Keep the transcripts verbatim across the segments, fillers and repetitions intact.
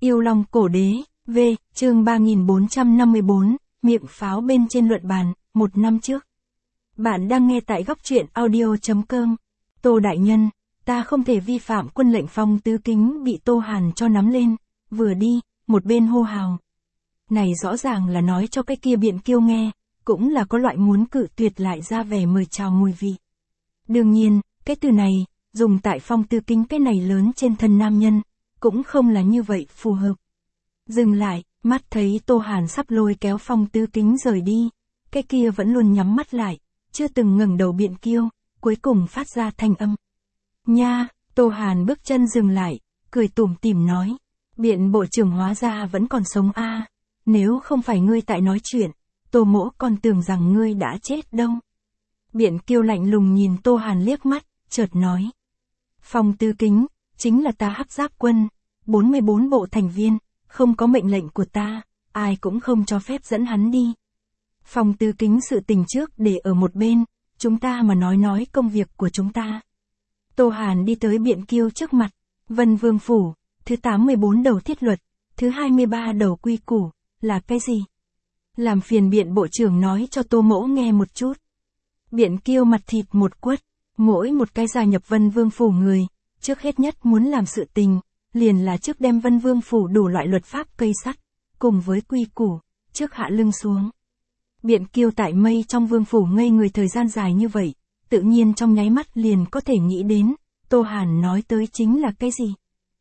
Yêu Long Cổ Đế, V, chương ba nghìn bốn trăm năm mươi tư, miệng pháo bên trên luận bàn, một năm trước. Bạn đang nghe tại góc truyện audio chấm com. Tô Đại Nhân, ta không thể vi phạm quân lệnh. Phong Tứ Kính bị Tô Hàn cho nắm lên, vừa đi, một bên hô hào. Này rõ ràng là nói cho cái kia Biện Kiêu nghe, cũng là có loại muốn cự tuyệt lại ra vẻ mời chào mùi vị. Đương nhiên, cái từ này, dùng tại Phong Tứ Kính cái này lớn trên thân nam nhân, cũng không là như vậy phù hợp. Dừng lại, mắt thấy Tô Hàn sắp lôi kéo Phong Tứ Kính rời đi, cái kia vẫn luôn nhắm mắt lại, chưa từng ngẩng đầu Biện Kiêu, cuối cùng phát ra thanh âm. Nha, Tô Hàn bước chân dừng lại, cười tủm tỉm nói, Biện bộ trưởng hóa ra vẫn còn sống a, à, nếu không phải ngươi tại nói chuyện, Tô mỗ còn tưởng rằng ngươi đã chết đâu. Biện Kiêu lạnh lùng nhìn Tô Hàn liếc mắt, chợt nói. Phong Tứ Kính, chính là ta Hắc Giáp quân, bốn mươi tư bộ thành viên, không có mệnh lệnh của ta, ai cũng không cho phép dẫn hắn đi. Phong Tứ Kính sự tình trước để ở một bên, chúng ta mà nói nói công việc của chúng ta. Tô Hàn đi tới Biện Kiêu trước mặt, Vân Vương Phủ, thứ tám mươi tư đầu thiết luật, thứ hai mươi ba đầu quy củ, là cái gì? Làm phiền Biện bộ trưởng nói cho Tô mỗ nghe một chút. Biện Kiêu mặt thịt một quất, mỗi một cái gia nhập Vân Vương Phủ người, trước hết nhất muốn làm sự tình, liền là trước đem Vân Vương Phủ đủ loại luật pháp cây sắt, cùng với quy củ, trước hạ lưng xuống. Biện Kiêu tại mây trong Vương Phủ ngây người thời gian dài như vậy, tự nhiên trong nháy mắt liền có thể nghĩ đến, Tô Hàn nói tới chính là cái gì.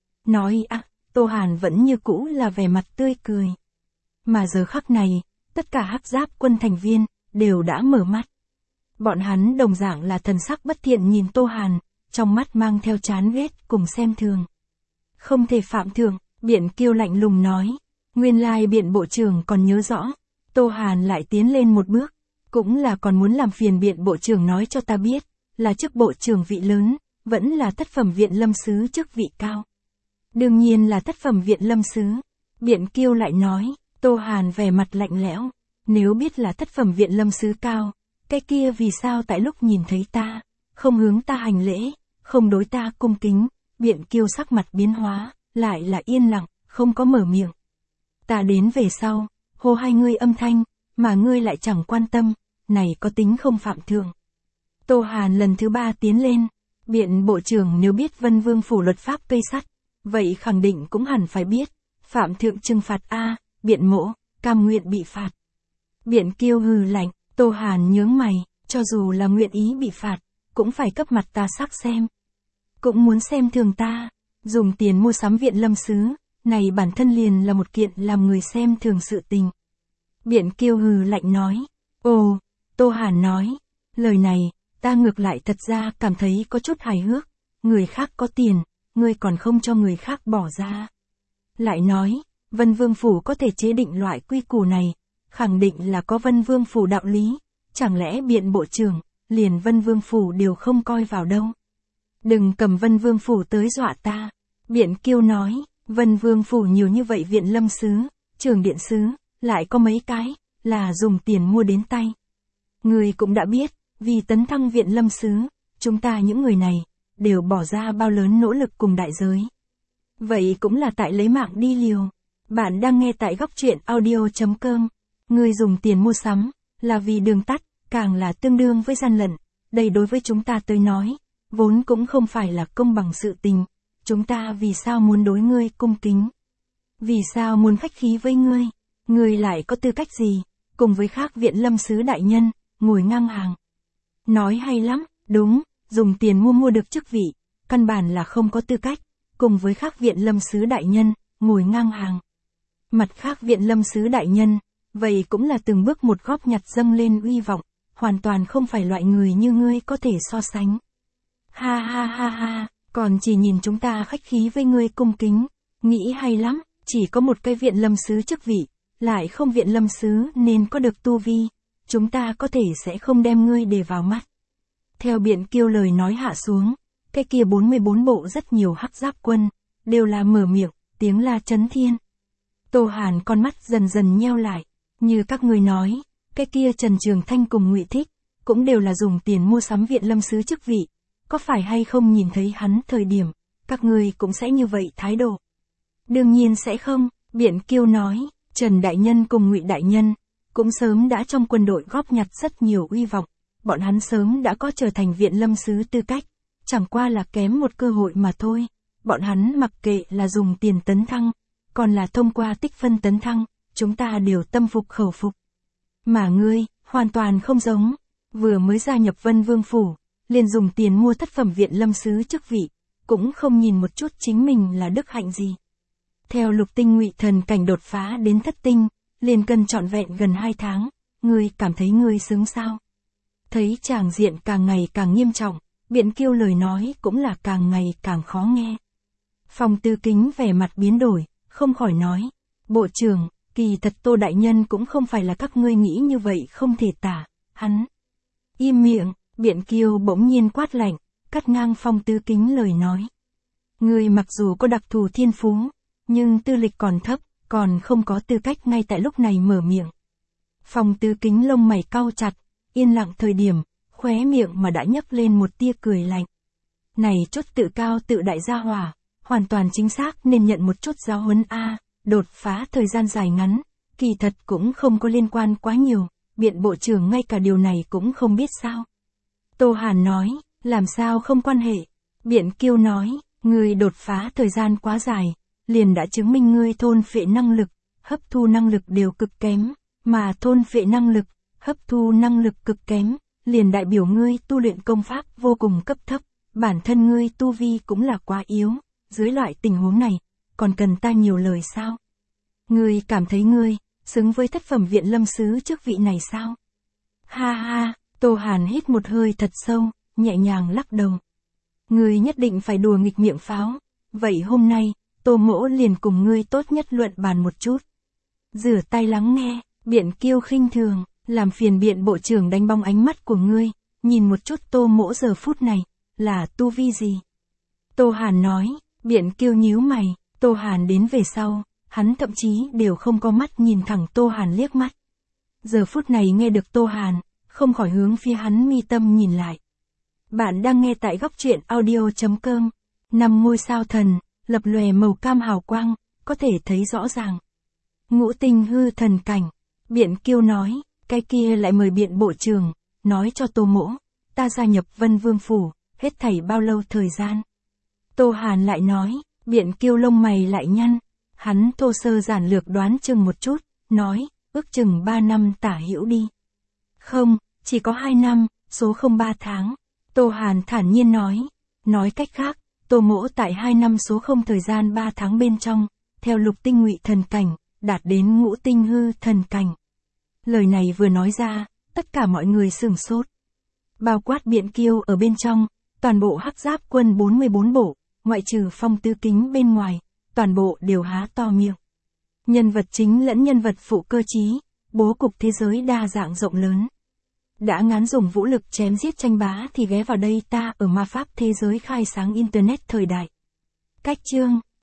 Nói à, Tô Hàn vẫn như cũ là vẻ mặt tươi cười. Mà giờ khắc này, tất cả Hắc Giáp quân thành viên, đều đã mở mắt. Bọn hắn đồng dạng là thần sắc bất thiện nhìn Tô Hàn, trong mắt mang theo chán ghét cùng xem thường. Không thể phạm thượng, Biện Kiêu lạnh lùng nói. Nguyên lai Biện bộ trưởng còn nhớ rõ. Tô Hàn lại tiến lên một bước, cũng là còn muốn làm phiền Biện bộ trưởng nói cho ta biết, là chức bộ trưởng vị lớn, vẫn là thất phẩm viện lâm sứ chức vị cao. Đương nhiên là thất phẩm viện lâm sứ. Biện Kiêu lại nói. Tô Hàn vẻ mặt lạnh lẽo, nếu biết là thất phẩm viện lâm sứ cao, cái kia vì sao tại lúc nhìn thấy ta, không hướng ta hành lễ, không đối ta cung kính. Biện Kiêu sắc mặt biến hóa, lại là yên lặng, không có mở miệng. Ta đến về sau, hô hai ngươi âm thanh, mà ngươi lại chẳng quan tâm, này có tính không phạm thượng. Tô Hàn lần thứ ba tiến lên, Biện bộ trưởng nếu biết Vân Vương Phủ luật pháp cây sắt, vậy khẳng định cũng hẳn phải biết, phạm thượng trừng phạt a. Biện mỗ, cam nguyện bị phạt. Biện Kiêu hừ lạnh, Tô Hàn nhướng mày, cho dù là nguyện ý bị phạt, cũng phải cấp mặt ta sắc xem. Cũng muốn xem thường ta, dùng tiền mua sắm viện lâm sứ, này bản thân liền là một kiện làm người xem thường sự tình. Biện Kiêu hừ lạnh nói, ồ, Tô Hàn nói, lời này, ta ngược lại thật ra cảm thấy có chút hài hước, người khác có tiền, ngươi còn không cho người khác bỏ ra. Lại nói, Vân Vương Phủ có thể chế định loại quy củ này, khẳng định là có Vân Vương Phủ đạo lý, chẳng lẽ Biện bộ trưởng, liền Vân Vương Phủ đều không coi vào đâu. Đừng cầm Vân Vương Phủ tới dọa ta. Biện Kiêu nói, Vân Vương Phủ nhiều như vậy viện lâm sứ, trường điện sứ, lại có mấy cái, là dùng tiền mua đến tay. Người cũng đã biết, vì tấn thăng viện lâm sứ, chúng ta những người này, đều bỏ ra bao lớn nỗ lực cùng đại giới. Vậy cũng là tại lấy mạng đi liều. Bạn đang nghe tại góc truyện audio chấm com. Người dùng tiền mua sắm, là vì đường tắt, càng là tương đương với gian lận. Đây đối với chúng ta tới nói, vốn cũng không phải là công bằng sự tình. Chúng ta vì sao muốn đối ngươi cung kính? Vì sao muốn khách khí với ngươi? Ngươi lại có tư cách gì? Cùng với khác viện lâm sứ đại nhân, ngồi ngang hàng. Nói hay lắm, đúng, dùng tiền mua mua được chức vị, căn bản là không có tư cách. Cùng với khác viện lâm sứ đại nhân, ngồi ngang hàng. Mặt khác viện lâm sứ đại nhân, vậy cũng là từng bước một góp nhặt dâng lên uy vọng, hoàn toàn không phải loại người như ngươi có thể so sánh. Ha ha ha ha, còn chỉ nhìn chúng ta khách khí với ngươi cung kính, nghĩ hay lắm, chỉ có một cái viện lâm sứ chức vị, lại không viện lâm sứ nên có được tu vi, chúng ta có thể sẽ không đem ngươi để vào mắt. Theo Biện Kiêu lời nói hạ xuống, cái kia bốn mươi tư bộ rất nhiều Hắc Giáp quân, đều là mở miệng, tiếng la chấn thiên. Tô Hàn con mắt dần dần nheo lại, như các ngươi nói, cái kia Trần Trường Thanh cùng Ngụy Thích, cũng đều là dùng tiền mua sắm viện lâm sứ chức vị, có phải hay không nhìn thấy hắn thời điểm, các ngươi cũng sẽ như vậy thái độ. Đương nhiên sẽ không, Biện Kiêu nói, Trần Đại Nhân cùng Ngụy Đại Nhân, cũng sớm đã trong quân đội góp nhặt rất nhiều uy vọng, bọn hắn sớm đã có trở thành viện lâm sứ tư cách, chẳng qua là kém một cơ hội mà thôi, bọn hắn mặc kệ là dùng tiền tấn thăng, còn là thông qua tích phân tấn thăng, chúng ta đều tâm phục khẩu phục. Mà ngươi, hoàn toàn không giống, vừa mới gia nhập Vân Vương Phủ, liền dùng tiền mua thất phẩm viện lâm sứ chức vị, cũng không nhìn một chút chính mình là đức hạnh gì. Theo lục tinh Ngụy thần cảnh đột phá đến thất tinh, liền cần trọn vẹn gần hai tháng, ngươi cảm thấy ngươi xứng sao? Thấy tràng diện càng ngày càng nghiêm trọng, Biện Kiêu lời nói cũng là càng ngày càng khó nghe. Phong Tư Kính vẻ mặt biến đổi, không khỏi nói, bộ trưởng, kỳ thật Tô Đại Nhân cũng không phải là các ngươi nghĩ như vậy không thể tả, hắn. Im miệng, Biện Kiêu bỗng nhiên quát lạnh, cắt ngang Phong Tư Kính lời nói. Ngươi mặc dù có đặc thù thiên phú, nhưng tư lịch còn thấp, còn không có tư cách ngay tại lúc này mở miệng. Phong Tư Kính lông mày cau chặt, yên lặng thời điểm, khóe miệng mà đã nhấc lên một tia cười lạnh. Này chút tự cao tự đại gia hỏa, hoàn toàn chính xác nên nhận một chút giáo huấn a, đột phá thời gian dài ngắn, kỳ thật cũng không có liên quan quá nhiều, Biện bộ trưởng ngay cả điều này cũng không biết sao. Tô Hàn nói, làm sao không quan hệ, Biện Kiêu nói, ngươi đột phá thời gian quá dài, liền đã chứng minh ngươi thôn phệ năng lực, hấp thu năng lực đều cực kém, mà thôn phệ năng lực, hấp thu năng lực cực kém, liền đại biểu ngươi tu luyện công pháp vô cùng cấp thấp, bản thân ngươi tu vi cũng là quá yếu, dưới loại tình huống này, còn cần ta nhiều lời sao? Ngươi cảm thấy ngươi, xứng với thất phẩm viện lâm sứ chức vị này sao? Ha ha, Tô Hàn hít một hơi thật sâu, nhẹ nhàng lắc đầu. Ngươi nhất định phải đùa nghịch miệng pháo, vậy hôm nay, Tô Mỗ liền cùng ngươi tốt nhất luận bàn một chút. Rửa tay lắng nghe, Biện Kiêu khinh thường, làm phiền Biện bộ trưởng đánh bóng ánh mắt của ngươi, nhìn một chút Tô Mỗ giờ phút này, là tu vi gì? Tô Hàn nói, Biện Kiêu nhíu mày, Tô Hàn đến về sau, hắn thậm chí đều không có mắt nhìn thẳng Tô Hàn liếc mắt. Giờ phút này nghe được Tô Hàn, không khỏi hướng phía hắn mi tâm nhìn lại. Bạn đang nghe tại góc truyện audio chấm com, năm ngôi sao thần, lập lòe màu cam hào quang, có thể thấy rõ ràng. Ngũ tinh hư thần cảnh, Biện Kiêu nói, cái kia lại mời Biện bộ trưởng, nói cho Tô Mỗ, ta gia nhập Vân Vương Phủ, hết thảy bao lâu thời gian. Tô Hàn lại nói, Biện Kiêu lông mày lại nhăn, hắn thô sơ giản lược đoán chừng một chút, nói, ước chừng ba năm tả hữu đi. Không, chỉ có hai năm, số không ba tháng. Tô Hàn thản nhiên nói, nói cách khác, Tô Mỗ tại hai năm số không thời gian ba tháng bên trong, theo lục tinh Ngụy thần cảnh, đạt đến ngũ tinh hư thần cảnh. Lời này vừa nói ra, tất cả mọi người sửng sốt. Bao quát Biện Kiêu ở bên trong, toàn bộ hắc giáp quân bốn mươi bốn bộ, ngoại trừ Phong Tư Kính bên ngoài, toàn bộ đều há to miệng. Nhân vật chính lẫn nhân vật phụ cơ trí, bố cục thế giới đa dạng rộng lớn. Đã ngán dùng vũ lực chém giết tranh bá thì ghé vào đây ta ở ma pháp thế giới khai sáng Internet thời đại. Cách chương